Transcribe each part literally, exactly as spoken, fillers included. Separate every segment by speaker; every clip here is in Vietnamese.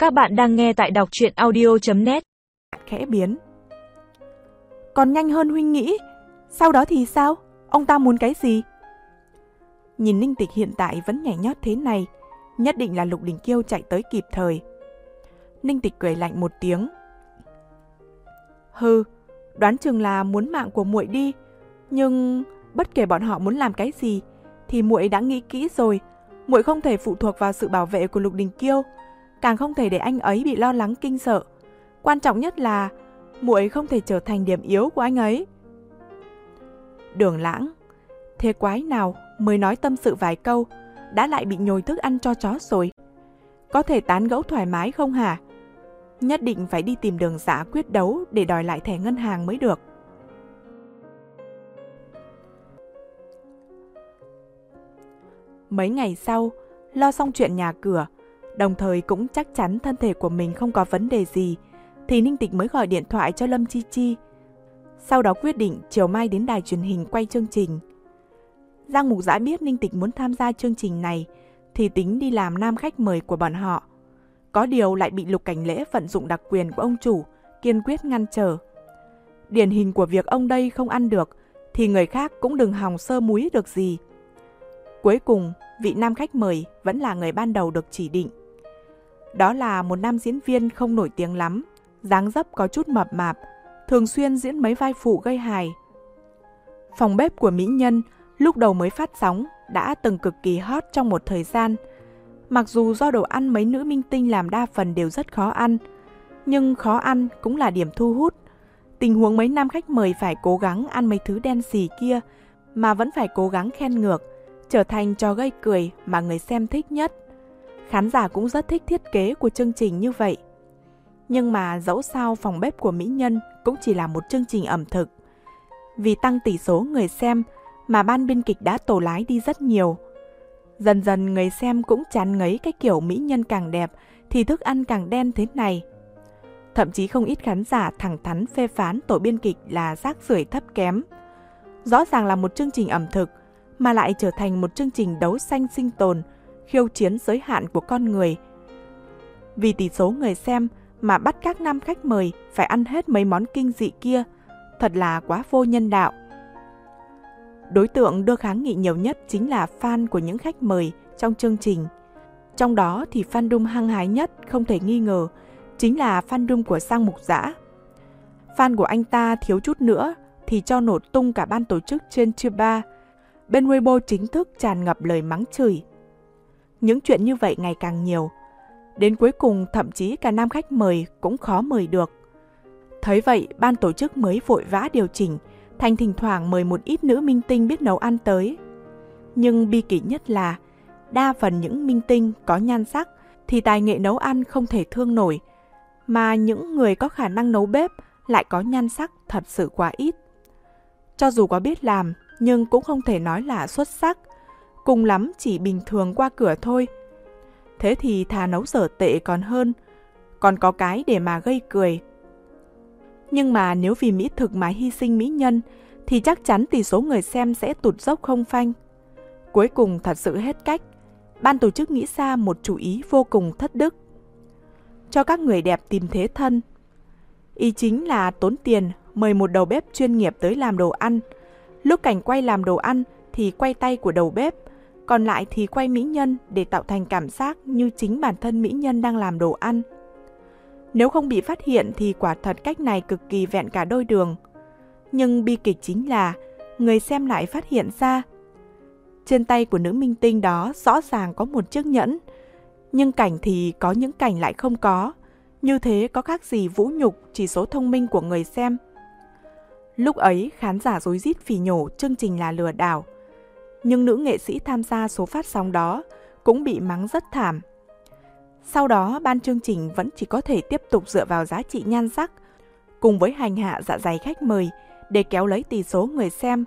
Speaker 1: Các bạn đang nghe tại đọc truyện audio chấm net.
Speaker 2: Khẽ biến. Còn nhanh hơn huynh nghĩ. Sau đó thì sao? Ông ta muốn cái gì? Nhìn Ninh Tịch hiện tại vẫn nhảy nhót thế này, nhất định là Lục Đình Kiêu chạy tới kịp thời. Ninh Tịch cười lạnh một tiếng. Hừ, đoán chừng là muốn mạng của muội đi, nhưng bất kể bọn họ muốn làm cái gì thì muội đã nghĩ kỹ rồi. Muội không thể phụ thuộc vào sự bảo vệ của Lục Đình Kiêu, càng không thể để anh ấy bị lo lắng kinh sợ. Quan trọng nhất là muội không thể trở thành điểm yếu của anh ấy. Đường Lãng, thế quái nào mới nói tâm sự vài câu đã lại bị nhồi thức ăn cho chó rồi? Có thể tán gẫu thoải mái không hả? Nhất định phải đi tìm Đường Giả quyết đấu để đòi lại thẻ ngân hàng mới được. Mấy ngày sau, lo xong chuyện nhà cửa, đồng thời cũng chắc chắn thân thể của mình không có vấn đề gì, thì Ninh Tịch mới gọi điện thoại cho Lâm Chi Chi. Sau đó quyết định chiều mai đến đài truyền hình quay chương trình. Giang Mục Dã biết Ninh Tịch muốn tham gia chương trình này thì tính đi làm nam khách mời của bọn họ. Có điều lại bị Lục Cảnh Lễ vận dụng đặc quyền của ông chủ kiên quyết ngăn trở. Điển hình của việc ông đây không ăn được thì người khác cũng đừng hòng sơ múi được gì. Cuối cùng, vị nam khách mời vẫn là người ban đầu được chỉ định. Đó là một nam diễn viên không nổi tiếng lắm, dáng dấp có chút mập mạp, thường xuyên diễn mấy vai phụ gây hài. Phòng bếp của mỹ nhân lúc đầu mới phát sóng đã từng cực kỳ hot trong một thời gian. Mặc dù do đồ ăn mấy nữ minh tinh làm đa phần đều rất khó ăn, nhưng khó ăn cũng là điểm thu hút. Tình huống mấy nam khách mời phải cố gắng ăn mấy thứ đen xì kia mà vẫn phải cố gắng khen ngược, trở thành trò gây cười mà người xem thích nhất. Khán giả cũng rất thích thiết kế của chương trình như vậy. Nhưng mà dẫu sao phòng bếp của mỹ nhân cũng chỉ là một chương trình ẩm thực. Vì tăng tỷ số người xem mà ban biên kịch đã tổ lái đi rất nhiều. Dần dần người xem cũng chán ngấy cái kiểu mỹ nhân càng đẹp thì thức ăn càng đen thế này. Thậm chí không ít khán giả thẳng thắn phê phán tổ biên kịch là rác rưởi thấp kém. Rõ ràng là một chương trình ẩm thực mà lại trở thành một chương trình đấu tranh sinh tồn, khiêu chiến giới hạn của con người. Vì tỷ số người xem mà bắt các nam khách mời phải ăn hết mấy món kinh dị kia, thật là quá vô nhân đạo. Đối tượng đưa kháng nghị nhiều nhất chính là fan của những khách mời trong chương trình. Trong đó thì fandom hăng hái nhất không thể nghi ngờ chính là fandom của Giang Mục Dã. Fan của anh ta thiếu chút nữa thì cho nổ tung cả ban tổ chức trên Chiba. Bên Weibo chính thức tràn ngập lời mắng chửi. Những chuyện như vậy ngày càng nhiều. Đến cuối cùng thậm chí cả nam khách mời cũng khó mời được. Thấy vậy, ban tổ chức mới vội vã điều chỉnh thành thỉnh thoảng mời một ít nữ minh tinh biết nấu ăn tới. Nhưng bi kịch nhất là đa phần những minh tinh có nhan sắc thì tài nghệ nấu ăn không thể thương nổi, mà những người có khả năng nấu bếp lại có nhan sắc thật sự quá ít. Cho dù có biết làm nhưng cũng không thể nói là xuất sắc, cùng lắm chỉ bình thường qua cửa thôi. Thế thì thà nấu dở tệ còn hơn, còn có cái để mà gây cười. Nhưng mà nếu vì mỹ thực mà hy sinh mỹ nhân thì chắc chắn tỷ số người xem sẽ tụt dốc không phanh. Cuối cùng thật sự hết cách, ban tổ chức nghĩ ra một chủ ý vô cùng thất đức. Cho các người đẹp tìm thế thân. Ý chính là tốn tiền mời một đầu bếp chuyên nghiệp tới làm đồ ăn. Lúc cảnh quay làm đồ ăn thì quay tay của đầu bếp, còn lại thì quay mỹ nhân để tạo thành cảm giác như chính bản thân mỹ nhân đang làm đồ ăn. Nếu không bị phát hiện thì quả thật cách này cực kỳ vẹn cả đôi đường. Nhưng bi kịch chính là người xem lại phát hiện ra. Trên tay của nữ minh tinh đó rõ ràng có một chiếc nhẫn, nhưng cảnh thì có những cảnh lại không có. Như thế có khác gì vũ nhục chỉ số thông minh của người xem. Lúc ấy khán giả rối rít phỉ nhổ chương trình là lừa đảo. Nhưng nữ nghệ sĩ tham gia số phát sóng đó cũng bị mắng rất thảm. Sau đó ban chương trình vẫn chỉ có thể tiếp tục dựa vào giá trị nhan sắc cùng với hành hạ dạ dày khách mời để kéo lấy tỷ số người xem.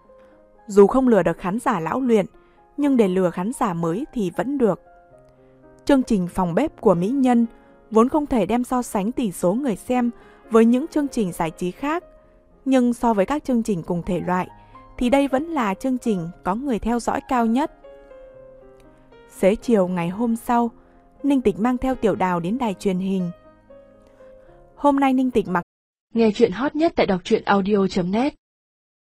Speaker 2: Dù không lừa được khán giả lão luyện, nhưng để lừa khán giả mới thì vẫn được. Chương trình phòng bếp của mỹ nhân vốn không thể đem so sánh tỷ số người xem với những chương trình giải trí khác, nhưng so với các chương trình cùng thể loại thì đây vẫn là chương trình có người theo dõi cao nhất. Xế chiều ngày hôm sau, Ninh Tịch mang theo Tiểu Đào đến đài truyền hình. Hôm nay Ninh Tịch mặc
Speaker 3: Nghe chuyện hot nhất tại đọc truyện audio chấm net